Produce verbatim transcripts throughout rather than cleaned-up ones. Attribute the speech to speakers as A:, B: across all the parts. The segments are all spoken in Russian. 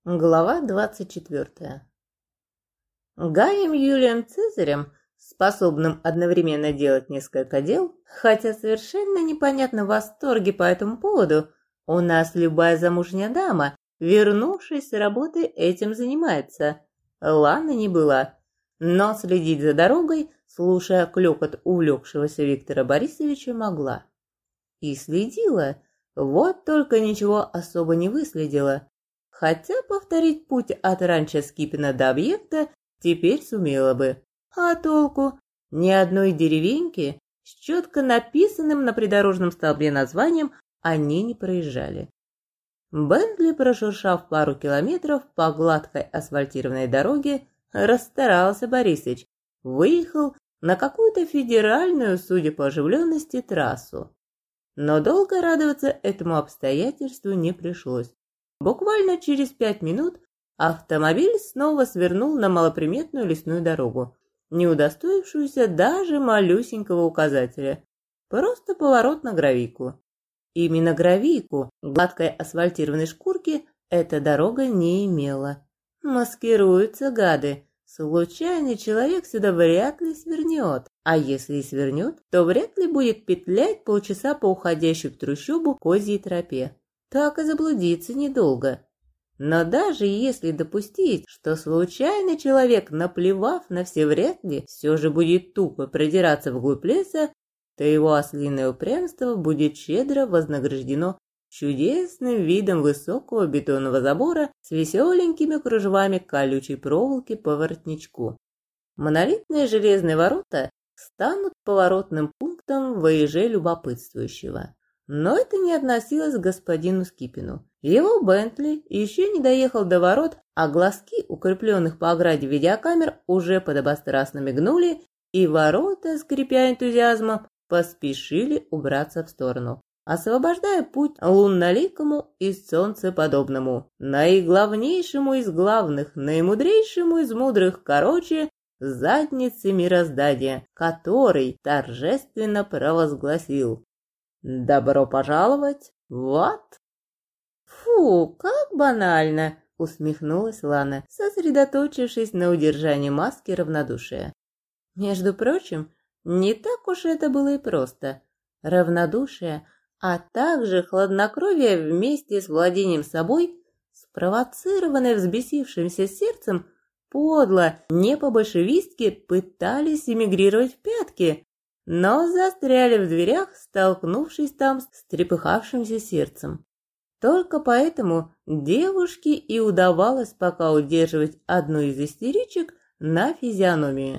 A: Глава двадцать четвертая. Гаем Юлием Цезарем, способным одновременно делать несколько дел, хотя совершенно непонятно в восторге по этому поводу, у нас любая замужняя дама, вернувшись с работы, этим занимается. Лана не была, но следить за дорогой, слушая клёкот увлекшегося Виктора Борисовича, могла. И следила, вот только ничего особо не выследила. Хотя повторить путь от ранчо Скипино до объекта теперь сумела бы. А толку? Ни одной деревеньки с четко написанным на придорожном столбе названием они не проезжали. Бентли, прошуршав пару километров по гладкой асфальтированной дороге, расстарался Борисыч, выехал на какую-то федеральную, судя по оживленности, трассу. Но долго радоваться этому обстоятельству не пришлось. Буквально через пять минут автомобиль снова свернул на малоприметную лесную дорогу, не удостоившуюся даже малюсенького указателя. Просто поворот на гравийку. Именно гравийку, гладкой асфальтированной шкурки, эта дорога не имела. Маскируются гады. Случайный человек сюда вряд ли свернет, а если и свернет, то вряд ли будет петлять полчаса по уходящей в трущобу козьей тропе. Так и заблудиться недолго. Но даже если допустить, что случайный человек, наплевав на все вряд ли, все же будет тупо продираться вглубь леса, то его ослиное упрямство будет щедро вознаграждено чудесным видом высокого бетонного забора с веселенькими кружевами колючей проволоки по воротничку. Монолитные железные ворота станут поворотным пунктом в воеже любопытствующего. Но это не относилось к господину Скипину. Его Бентли еще не доехал до ворот, а глазки, укрепленных по ограде видеокамер, уже подобострастно мигнули, и ворота, скрипя энтузиазмом, поспешили убраться в сторону, освобождая путь лунноликому и солнцеподобному, наиглавнейшему из главных, наимудрейшему из мудрых, короче, заднице мироздания, который торжественно провозгласил: «Добро пожаловать в ад!» «Фу, как банально!» — усмехнулась Лана, сосредоточившись на удержании маски равнодушия. Между прочим, не так уж это было и просто. Равнодушие, а также хладнокровие вместе с владением собой, спровоцированное взбесившимся сердцем, подло, не по-большевистски пытались эмигрировать в пятки, но застряли в дверях, столкнувшись там с трепыхавшимся сердцем. Только поэтому девушке и удавалось пока удерживать одну из истеричек на физиономии.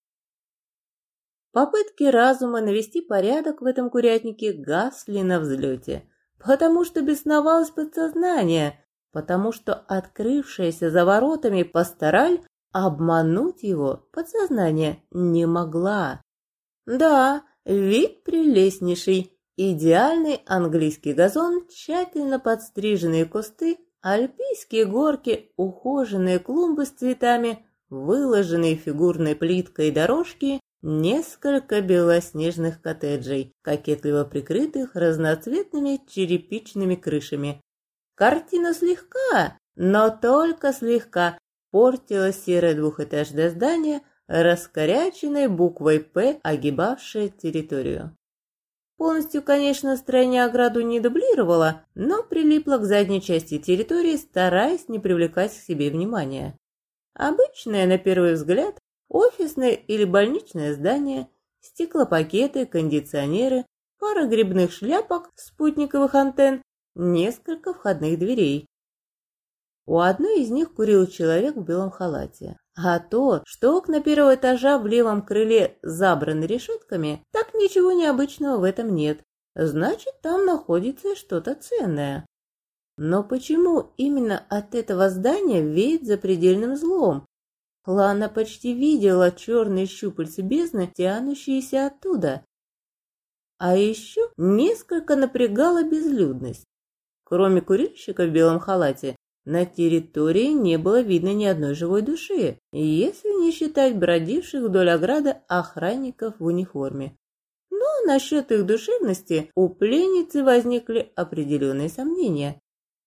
A: Попытки разума навести порядок в этом курятнике гасли на взлете, потому что бесновалось подсознание, потому что открывшаяся за воротами пастораль обмануть его подсознание не могла. Да, вид прелестнейший, идеальный английский газон, тщательно подстриженные кусты, альпийские горки, ухоженные клумбы с цветами, выложенные фигурной плиткой дорожки, несколько белоснежных коттеджей, кокетливо прикрытых разноцветными черепичными крышами. Картина слегка, но только слегка портила серое двухэтажное здание, раскоряченной буквой «П», огибавшей территорию. Полностью, конечно, строение ограду не дублировало, но прилипло к задней части территории, стараясь не привлекать к себе внимания. Обычное, на первый взгляд, офисное или больничное здание, стеклопакеты, кондиционеры, пара грибных шляпок, спутниковых антенн, несколько входных дверей. У одной из них курил человек в белом халате. А то, что окна первого этажа в левом крыле забраны решетками, так ничего необычного в этом нет. Значит, там находится что-то ценное. Но почему именно от этого здания веет запредельным злом? Лана почти видела черные щупальца бездны, тянущиеся оттуда. А еще несколько напрягала безлюдность. Кроме курильщика в белом халате, на территории не было видно ни одной живой души, если не считать бродивших вдоль ограды охранников в униформе. Но насчет их душевности у пленницы возникли определенные сомнения.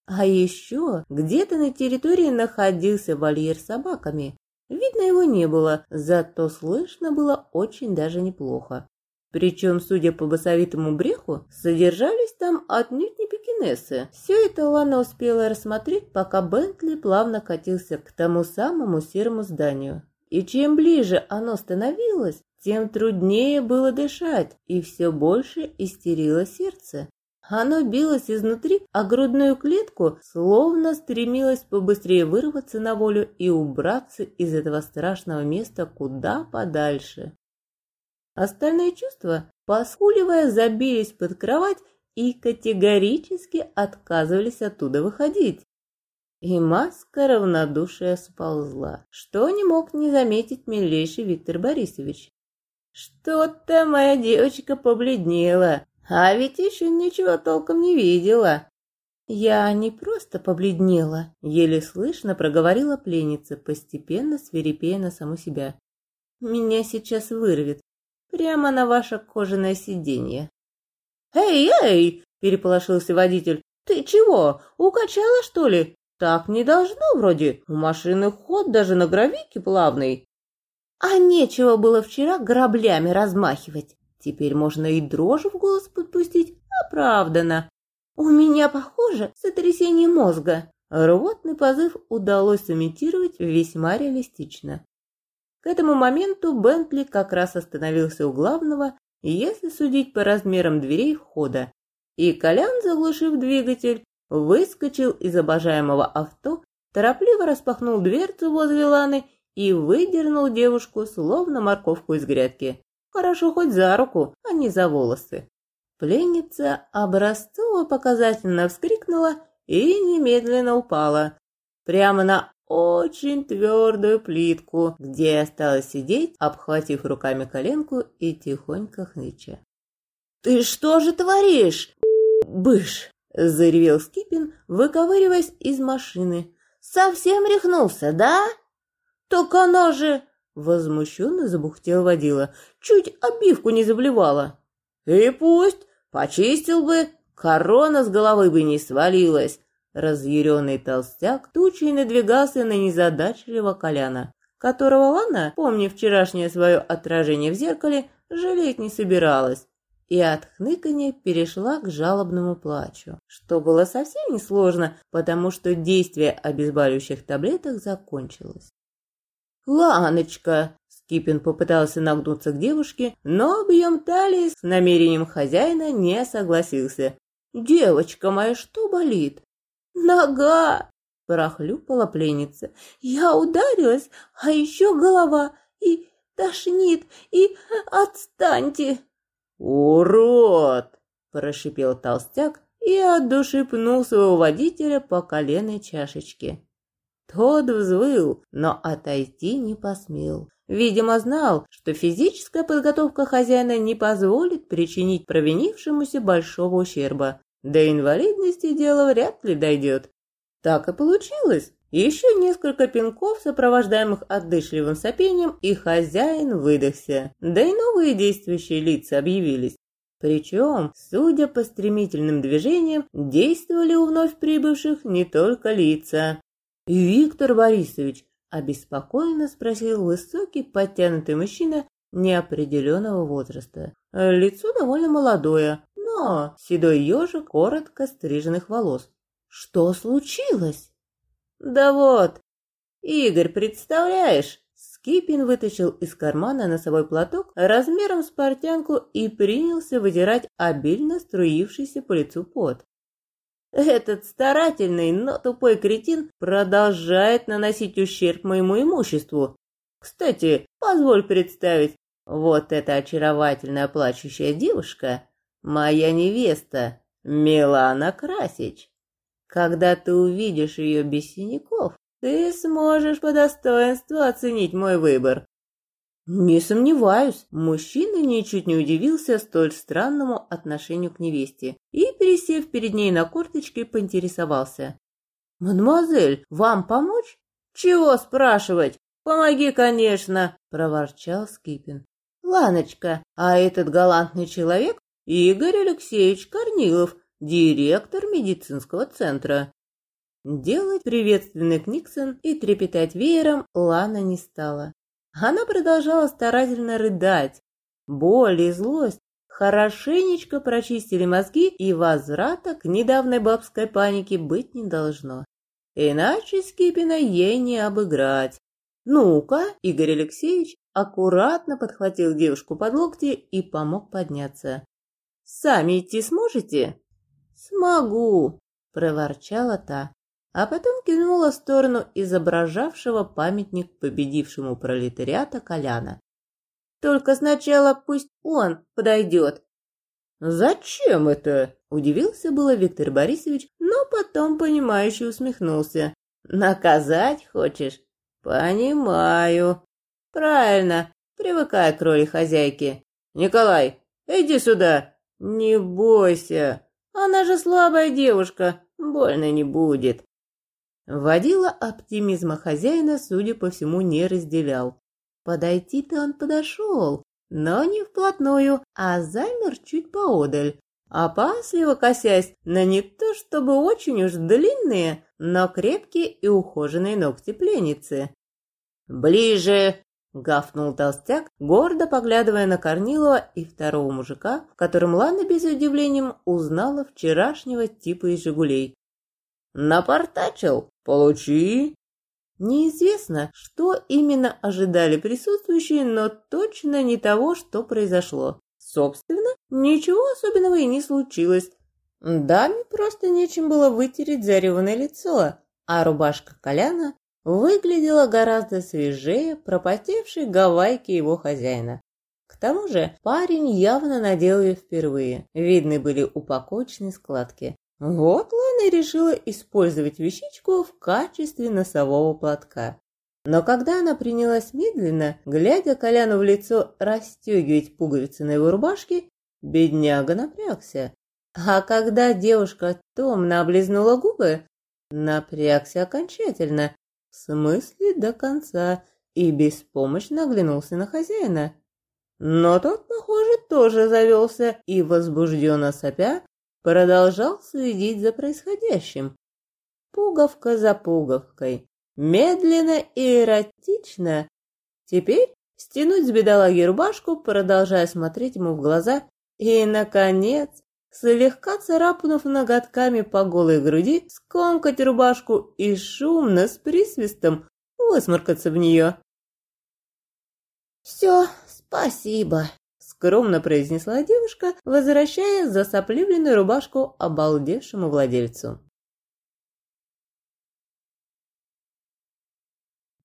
A: А еще где-то на территории находился вольер с собаками. Видно его не было, зато слышно было очень даже неплохо. Причем, судя по басовитому бреху, содержались там отнюдь не пекинесы. Все это Лана успела рассмотреть, пока Бентли плавно катился к тому самому серому зданию. И чем ближе оно становилось, тем труднее было дышать, и все больше истерило сердце. Оно билось изнутри, а грудную клетку словно стремилось побыстрее вырваться на волю и убраться из этого страшного места куда подальше. Остальные чувства, поскуливая, забились под кровать и категорически отказывались оттуда выходить. И маска равнодушия сползла, что не мог не заметить милейший Виктор Борисович. Что-то моя девочка побледнела, а ведь еще ничего толком не видела. Я не просто побледнела, еле слышно проговорила пленница, постепенно свирепея на саму себя. Меня сейчас вырвет. Прямо на ваше кожаное сиденье. «Эй, эй!» – переполошился водитель. «Ты чего, укачала, что ли? Так не должно вроде. У машины ход даже на гравийке плавный». А нечего было вчера граблями размахивать. Теперь можно и дрожь в голос подпустить. Оправдано. У меня, похоже, сотрясение мозга. Рвотный позыв удалось имитировать весьма реалистично. К этому моменту Бентли как раз остановился у главного, если судить по размерам дверей входа, и Колян, заглушив двигатель, выскочил из обожаемого авто, торопливо распахнул дверцу возле Ланы и выдернул девушку, словно морковку из грядки. Хорошо хоть за руку, а не за волосы. Пленница образцово-показательно вскрикнула и немедленно упала. Прямо на очень твердую плитку, где осталось сидеть, обхватив руками коленку и тихонько хныча. «Ты что же творишь, быш?» – заревел Скипин, выковыриваясь из машины. «Совсем рехнулся, да?» «Так она же...» – возмущенно забухтел водила. «Чуть обивку не заблевала». «И пусть, почистил бы, корона с головы бы не свалилась». Разъяренный толстяк тучей надвигался на незадачливого Коляна, которого Лана, помня вчерашнее свое отражение в зеркале, жалеть не собиралась, и от хныканья перешла к жалобному плачу, что было совсем несложно, потому что действие обезболивающих таблеток закончилось. «Ланочка!» — Скипин попытался нагнуться к девушке, но объем талии с намерением хозяина не согласился. «Девочка моя, что болит?» «Нога!» – прохлюпала пленница. «Я ударилась, а еще голова, и тошнит, и отстаньте!» «Урод!» – прошипел толстяк и от души пнул своего водителя по коленной чашечке. Тот взвыл, но отойти не посмел. Видимо, знал, что физическая подготовка хозяина не позволит причинить провинившемуся большого ущерба. До инвалидности дело вряд ли дойдет. Так и получилось. Еще несколько пинков, сопровождаемых отдышливым сопением, и хозяин выдохся. Да и новые действующие лица объявились. Причем, судя по стремительным движениям, действовали у вновь прибывших не только лица. «Виктор Борисович», – обеспокоенно спросил высокий, подтянутый мужчина неопределенного возраста. Лицо довольно молодое, но седой ежик коротко стриженных волос. «Что случилось?» «Да вот, Игорь, представляешь?» Скипин вытащил из кармана носовой платок размером с портянку и принялся вытирать обильно струившийся по лицу пот. «Этот старательный, но тупой кретин продолжает наносить ущерб моему имуществу. Кстати, позволь представить, вот эта очаровательная плачущая девушка – моя невеста, Милана Красич. Когда ты увидишь ее без синяков, ты сможешь по достоинству оценить мой выбор». «Не сомневаюсь», мужчина ничуть не удивился столь странному отношению к невесте и, пересев перед ней на корточки, поинтересовался. «Мадемуазель, вам помочь?» «Чего спрашивать? Помоги, конечно», – проворчал Скипин. «Ланочка, а этот галантный человек Игорь Алексеевич Корнилов, директор медицинского центра. Делать приветственный книксон и трепетать веером Лана не стала. Она продолжала старательно рыдать. Боль и злость хорошенечко прочистили мозги, и возврата к недавней бабской панике быть не должно. Иначе Скипина ей не обыграть. «Ну-ка!» — Игорь Алексеевич аккуратно подхватил девушку под локти и помог подняться. «Сами идти сможете?» «Смогу!» — проворчала та, а потом кивнула в сторону изображавшего памятник победившему пролетариата Коляна. «Только сначала пусть он подойдет». «Зачем это?» – удивился было Виктор Борисович, но потом понимающе усмехнулся. «Наказать хочешь?» «Понимаю. Правильно, привыкай к роли хозяйки. Николай, иди сюда. Не бойся, она же слабая девушка, больно не будет». Водила оптимизма хозяина, судя по всему, не разделял. Подойти-то он подошел, но не вплотную, а замер чуть поодаль, опасливо косясь на не то чтобы очень уж длинные, но крепкие и ухоженные ногти пленницы. «Ближе!» — гафнул толстяк, гордо поглядывая на Корнилова и второго мужика, в котором Лана без удивления узнала вчерашнего типа из «Жигулей». «Напортачил? Получи!» Неизвестно, что именно ожидали присутствующие, но точно не того, что произошло. Собственно, ничего особенного и не случилось. Даме просто нечем было вытереть зареванное лицо, а рубашка Коляна выглядела гораздо свежее пропотевшей гавайки его хозяина. К тому же парень явно надел ее впервые, видны были упаковочные складки. Вот Лана и решила использовать вещичку в качестве носового платка. Но когда она принялась медленно, глядя Коляну в лицо, расстегивать пуговицы на его рубашке, бедняга напрягся. А когда девушка томно облизнула губы, напрягся окончательно, в смысле до конца, и беспомощно оглянулся на хозяина. Но тот, похоже, тоже завелся и, возбужденно сопя, продолжал следить за происходящим. Пуговка за пуговкой, медленно и эротично. Теперь стянуть с бедолаги рубашку, продолжая смотреть ему в глаза, и, наконец, слегка царапнув ноготками по голой груди, скомкать рубашку и шумно с присвистом высморкаться в нее. «Все, спасибо», — скромно произнесла девушка, возвращая засопливленную рубашку обалдевшему владельцу.